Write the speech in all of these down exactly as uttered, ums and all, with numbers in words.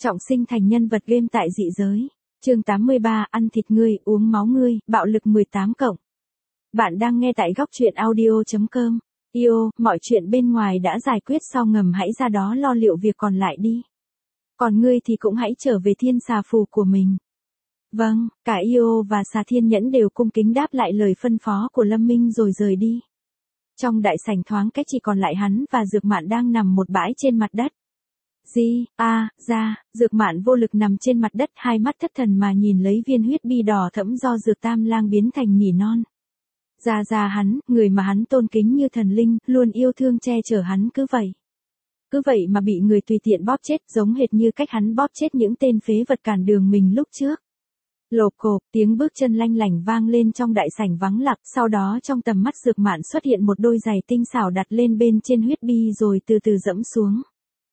Trọng sinh thành nhân vật game tại dị giới. Chương tám mươi ba, ăn thịt ngươi, uống máu ngươi, bạo lực mười tám cộng. Bạn đang nghe tại góc truyện audio chấm com. Yêu, mọi chuyện bên ngoài đã giải quyết xong, ngầm hãy ra đó lo liệu việc còn lại đi. Còn ngươi thì cũng hãy trở về thiên xà phù của mình. Vâng, cả Io và xà thiên nhẫn đều cung kính đáp lại lời phân phó của Lâm Minh rồi rời đi. Trong đại sảnh thoáng cách chỉ còn lại hắn và Dược Mạn đang nằm một bãi trên mặt đất. Di, a, à, ra, Dược Mạn vô lực nằm trên mặt đất, hai mắt thất thần mà nhìn lấy viên huyết bi đỏ thẫm do Dược Tam Lang biến thành nỉ non. Ra ra hắn, người mà hắn tôn kính như thần linh, luôn yêu thương che chở hắn cứ vậy. Cứ vậy mà bị người tùy tiện bóp chết, giống hệt như cách hắn bóp chết những tên phế vật cản đường mình lúc trước. Lộp cộp, tiếng bước chân lanh lảnh vang lên trong đại sảnh vắng lặng, sau đó trong tầm mắt Dược Mạn xuất hiện một đôi giày tinh xảo đặt lên bên trên huyết bi rồi từ từ dẫm xuống.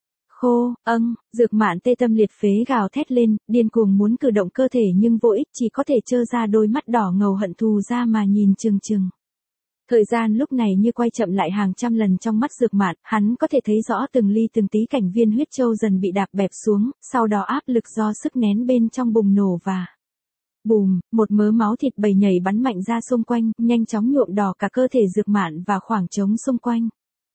Khô, âng, Dược Mạn tê tâm liệt phế gào thét lên, điên cuồng muốn cử động cơ thể nhưng vô ích, chỉ có thể trơ ra đôi mắt đỏ ngầu hận thù ra mà nhìn chừng chừng. Thời gian lúc này như quay chậm lại hàng trăm lần trong mắt Dược Mạn, hắn có thể thấy rõ từng ly từng tí cảnh viên huyết châu dần bị đạp bẹp xuống, sau đó áp lực do sức nén bên trong bùng nổ và bùm, một mớ máu thịt bầy nhảy bắn mạnh ra xung quanh, nhanh chóng nhuộm đỏ cả cơ thể Dược Mạn và khoảng trống xung quanh.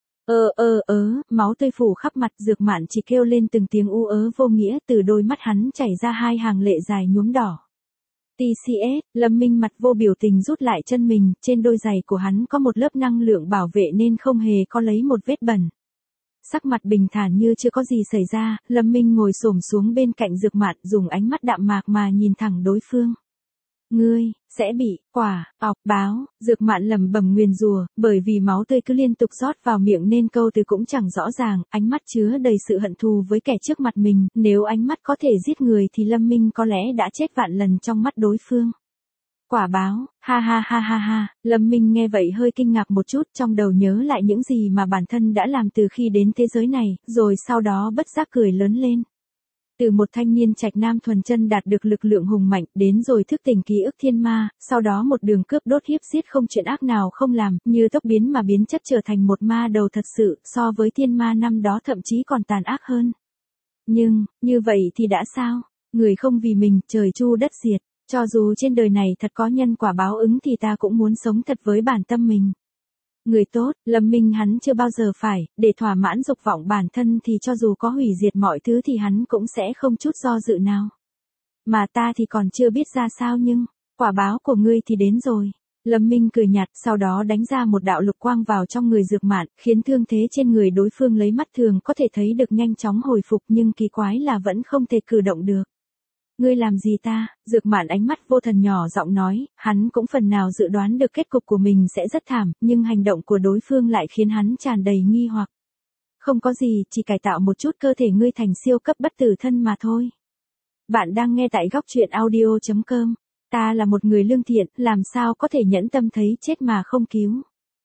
Ơ ơ ớ, máu tươi phủ khắp mặt, Dược Mạn chỉ kêu lên từng tiếng u ớ vô nghĩa, từ đôi mắt hắn chảy ra hai hàng lệ dài nhuốm đỏ. tê xê ét, Lâm Minh mặt vô biểu tình rút lại chân mình, trên đôi giày của hắn có một lớp năng lượng bảo vệ nên không hề có lấy một vết bẩn. Sắc mặt bình thản như chưa có gì xảy ra, Lâm Minh ngồi xổm xuống bên cạnh Dược Mạn, dùng ánh mắt đạm mạc mà nhìn thẳng đối phương. Ngươi sẽ bị quả ọc báo, Dược Mạn lẩm bẩm nguyền rủa, bởi vì máu tươi cứ liên tục rót vào miệng nên câu từ cũng chẳng rõ ràng, ánh mắt chứa đầy sự hận thù với kẻ trước mặt mình, nếu ánh mắt có thể giết người thì Lâm Minh có lẽ đã chết vạn lần trong mắt đối phương. Quả báo, ha ha ha ha ha, Lâm Minh nghe vậy hơi kinh ngạc một chút, trong đầu nhớ lại những gì mà bản thân đã làm từ khi đến thế giới này, rồi sau đó bất giác cười lớn lên. Từ một thanh niên trạch nam thuần chân đạt được lực lượng hùng mạnh, đến rồi thức tỉnh ký ức thiên ma, sau đó một đường cướp đốt hiếp giết không chuyện ác nào không làm, như tốc biến mà biến chất trở thành một ma đầu thật sự, so với thiên ma năm đó thậm chí còn tàn ác hơn. Nhưng, như vậy thì đã sao? Người không vì mình, trời chu đất diệt, cho dù trên đời này thật có nhân quả báo ứng thì ta cũng muốn sống thật với bản tâm mình. Người tốt, Lâm Minh hắn chưa bao giờ phải, để thỏa mãn dục vọng bản thân thì cho dù có hủy diệt mọi thứ thì hắn cũng sẽ không chút do dự nào. Mà ta thì còn chưa biết ra sao nhưng, quả báo của ngươi thì đến rồi. Lâm Minh cười nhạt, sau đó đánh ra một đạo lục quang vào trong người Dược Mạn, khiến thương thế trên người đối phương lấy mắt thường có thể thấy được nhanh chóng hồi phục, nhưng kỳ quái là vẫn không thể cử động được. Ngươi làm gì ta? Dược Mạn ánh mắt vô thần nhỏ giọng nói, hắn cũng phần nào dự đoán được kết cục của mình sẽ rất thảm, nhưng hành động của đối phương lại khiến hắn tràn đầy nghi hoặc. Không có gì, chỉ cải tạo một chút cơ thể ngươi thành siêu cấp bất tử thân mà thôi. Bạn đang nghe tại góc truyện audio chấm com. Ta là một người lương thiện, làm sao có thể nhẫn tâm thấy chết mà không cứu.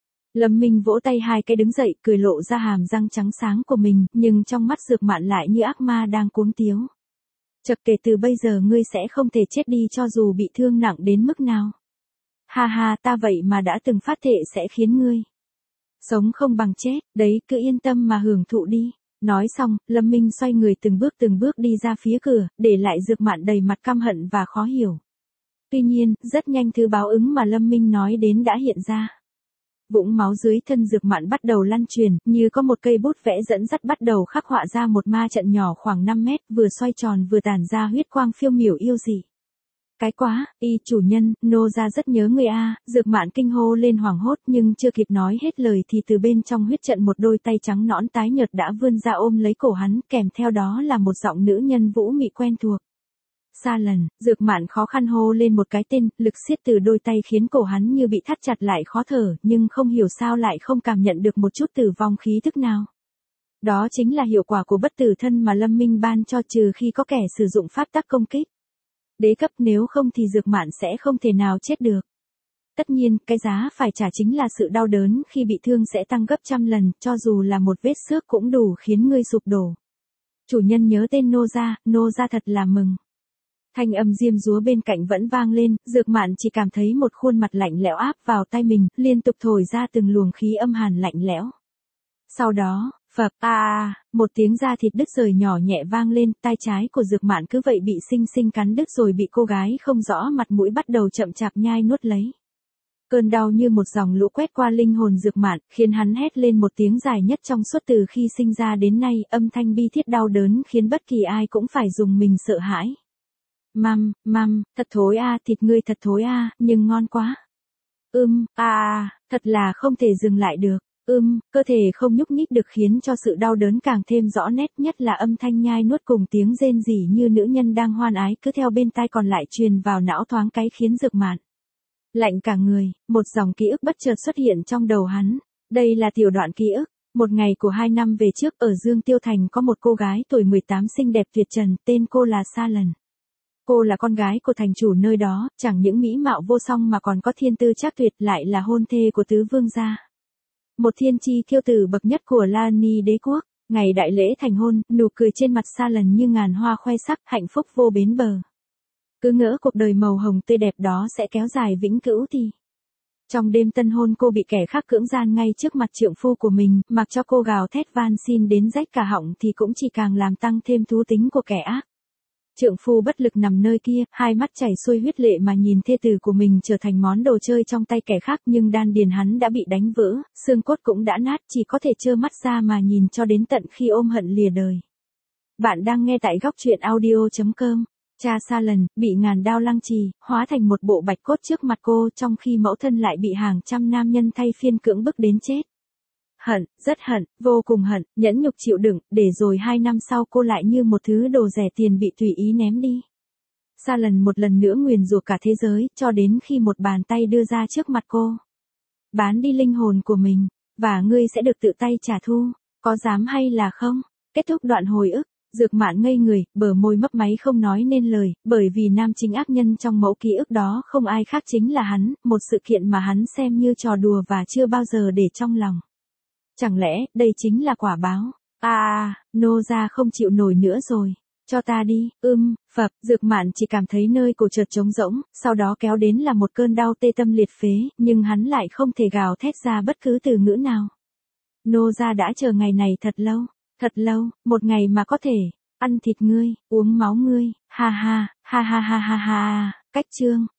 Lâm Minh vỗ tay hai cái đứng dậy, cười lộ ra hàm răng trắng sáng của mình, nhưng trong mắt Dược Mạn lại như ác ma đang cuống tiếu. Chật, kể từ bây giờ ngươi sẽ không thể chết đi cho dù bị thương nặng đến mức nào. Ha ha, ta vậy mà đã từng phát thệ sẽ khiến ngươi sống không bằng chết, đấy cứ yên tâm mà hưởng thụ đi. Nói xong, Lâm Minh xoay người từng bước từng bước đi ra phía cửa, để lại Dược Mạn đầy mặt căm hận và khó hiểu. Tuy nhiên, rất nhanh thứ báo ứng mà Lâm Minh nói đến đã hiện ra. Vũng máu dưới thân Dược Mạn bắt đầu lăn truyền, như có một cây bút vẽ dẫn dắt bắt đầu khắc họa ra một ma trận nhỏ khoảng năm mét, vừa xoay tròn vừa tản ra huyết quang phiêu miểu yêu dị. Cái quá, y chủ nhân, nô gia rất nhớ người a, Dược Mạn kinh hô lên hoảng hốt, nhưng chưa kịp nói hết lời thì từ bên trong huyết trận một đôi tay trắng nõn tái nhợt đã vươn ra ôm lấy cổ hắn, kèm theo đó là một giọng nữ nhân vũ mị quen thuộc. Xa lần, Dược Mạn khó khăn hô lên một cái tên, lực siết từ đôi tay khiến cổ hắn như bị thắt chặt lại khó thở, nhưng không hiểu sao lại không cảm nhận được một chút tử vong khí thức nào. Đó chính là hiệu quả của bất tử thân mà Lâm Minh ban cho, trừ khi có kẻ sử dụng pháp tắc công kích đế cấp, nếu không thì Dược Mạn sẽ không thể nào chết được. Tất nhiên, cái giá phải trả chính là sự đau đớn khi bị thương sẽ tăng gấp trăm lần, cho dù là một vết xước cũng đủ khiến ngươi sụp đổ. Chủ nhân nhớ tên nô gia, nô gia thật là mừng. Thanh âm diêm dúa bên cạnh vẫn vang lên, Dược Mạn chỉ cảm thấy một khuôn mặt lạnh lẽo áp vào tai mình, liên tục thổi ra từng luồng khí âm hàn lạnh lẽo. Sau đó, phập, a à, một tiếng da thịt đứt rời nhỏ nhẹ vang lên, tay trái của Dược Mạn cứ vậy bị xinh xinh cắn đứt rồi bị cô gái không rõ mặt mũi bắt đầu chậm chạp nhai nuốt lấy. Cơn đau như một dòng lũ quét qua linh hồn Dược Mạn, khiến hắn hét lên một tiếng dài nhất trong suốt từ khi sinh ra đến nay, âm thanh bi thiết đau đớn khiến bất kỳ ai cũng phải dùng mình sợ hãi. Măm, măm, thật thối a, à, thịt ngươi thật thối a, à, nhưng ngon quá. Ưm, a à, thật là không thể dừng lại được. Ưm, cơ thể không nhúc nhích được khiến cho sự đau đớn càng thêm rõ nét, nhất là âm thanh nhai nuốt cùng tiếng rên rỉ như nữ nhân đang hoan ái cứ theo bên tai còn lại truyền vào não thoáng cái khiến Dược Mạn lạnh cả người, một dòng ký ức bất chợt xuất hiện trong đầu hắn. Đây là tiểu đoạn ký ức, một ngày của hai năm về trước ở Dương Tiêu Thành có một cô gái tuổi mười tám xinh đẹp tuyệt trần, tên cô là Sa Lần. Cô là con gái của thành chủ nơi đó, chẳng những mỹ mạo vô song mà còn có thiên tư trác tuyệt, lại là hôn thê của tứ vương gia. Một thiên chi kiêu tử bậc nhất của La Ni đế quốc. Ngày đại lễ thành hôn, nụ cười trên mặt Sa Lần như ngàn hoa khoe sắc, hạnh phúc vô bến bờ. Cứ ngỡ cuộc đời màu hồng tươi đẹp đó sẽ kéo dài vĩnh cửu thì. Trong đêm tân hôn cô bị kẻ khác cưỡng gian ngay trước mặt trượng phu của mình, mặc cho cô gào thét van xin đến rách cả họng thì cũng chỉ càng làm tăng thêm thú tính của kẻ ác. Trượng phu bất lực nằm nơi kia, hai mắt chảy xuôi huyết lệ mà nhìn thê tử của mình trở thành món đồ chơi trong tay kẻ khác, nhưng đan điền hắn đã bị đánh vỡ, xương cốt cũng đã nát, chỉ có thể trơ mắt ra mà nhìn cho đến tận khi ôm hận lìa đời. Bạn đang nghe tại góc truyện audio chấm com. Cha Sa Lần bị ngàn đao lăng trì, hóa thành một bộ bạch cốt trước mặt cô, trong khi mẫu thân lại bị hàng trăm nam nhân thay phiên cưỡng bức đến chết. Hận, rất hận, vô cùng hận, nhẫn nhục chịu đựng, để rồi hai năm sau cô lại như một thứ đồ rẻ tiền bị tùy ý ném đi. Sa Lần một lần nữa nguyền rủa cả thế giới, cho đến khi một bàn tay đưa ra trước mặt cô. Bán đi linh hồn của mình, và ngươi sẽ được tự tay trả thu, có dám hay là không? Kết thúc đoạn hồi ức, Dược Mạn ngây người, bờ môi mấp máy không nói nên lời, bởi vì nam chính ác nhân trong mẫu ký ức đó không ai khác chính là hắn, một sự kiện mà hắn xem như trò đùa và chưa bao giờ để trong lòng. Chẳng lẽ, đây chính là quả báo? À, à, nô gia không chịu nổi nữa rồi. Cho ta đi, ưm, phập, Dược Mạn chỉ cảm thấy nơi cổ chợt trống rỗng, sau đó kéo đến là một cơn đau tê tâm liệt phế, nhưng hắn lại không thể gào thét ra bất cứ từ ngữ nào. Nô gia đã chờ ngày này thật lâu, thật lâu, một ngày mà có thể ăn thịt ngươi, uống máu ngươi, ha ha, ha ha ha ha ha, cách chương.